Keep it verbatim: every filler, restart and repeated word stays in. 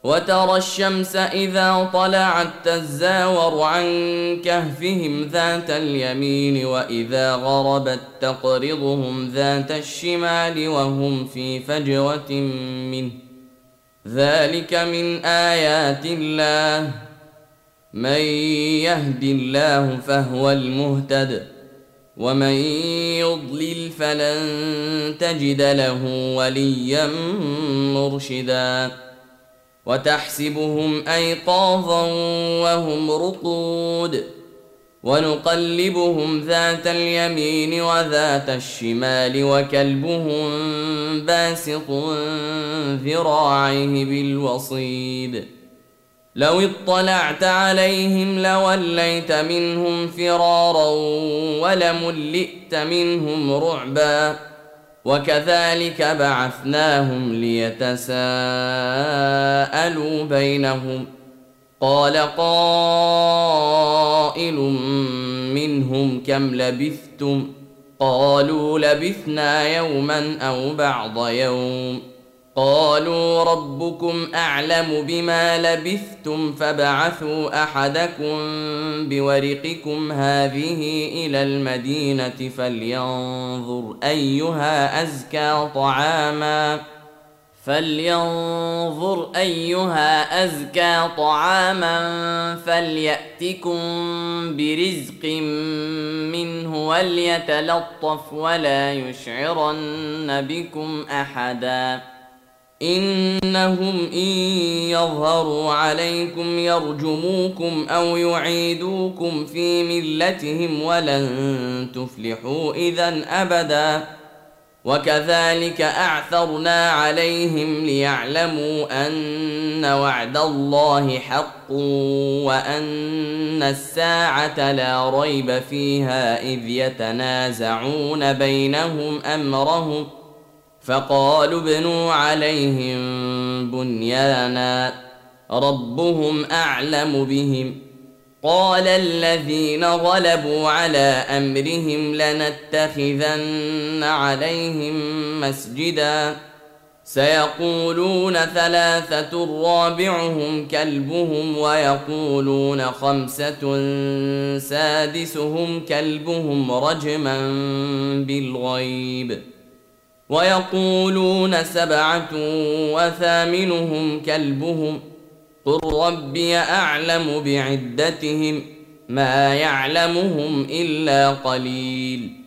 وترى الشمس إذا طلعت تزاور عن كهفهم ذات اليمين وإذا غربت تقرضهم ذات الشمال وهم في فجوة منه ذلك من آيات الله من يهد الله فهو المهتد ومن يضلل فلن تجد له وليا مرشدا وتحسبهم أيقاظا وهم رقود ونقلبهم ذات اليمين وذات الشمال وكلبهم باسط ذراعيه بالوصيد لو اطلعت عليهم لوليت منهم فرارا ولملئت منهم رعبا وكذلك بعثناهم ليتساءلوا بينهم قال قائل منهم كم لبثتم قالوا لبثنا يوما أو بعض يوم قالوا ربكم أعلم بما لبثتم فابعثوا أحدكم بورقكم هذه إلى المدينة فلينظر أيها أزكى طعاما فلينظر أيها أزكى طعاما فليأتكم برزق منه وليتلطف ولا يشعرن بكم أحدا إنهم إن يظهروا عليكم يرجموكم أو يعيدوكم في ملتهم ولن تفلحوا إذا أبدا وكذلك أعثرنا عليهم ليعلموا أن وعد الله حق وأن الساعة لا ريب فيها إذ يتنازعون بينهم أمرهم فقالوا ابنوا عليهم بنيانا ربهم أعلم بهم قال الذين غلبوا على أمرهم لنتخذن عليهم مسجدا سيقولون ثلاثة رابعهم كلبهم ويقولون خمسة سادسهم كلبهم رجما بالغيب ويقولون سبعة وثامنهم كلبهم قل ربي أعلم بعدتهم ما يعلمهم إلا قليل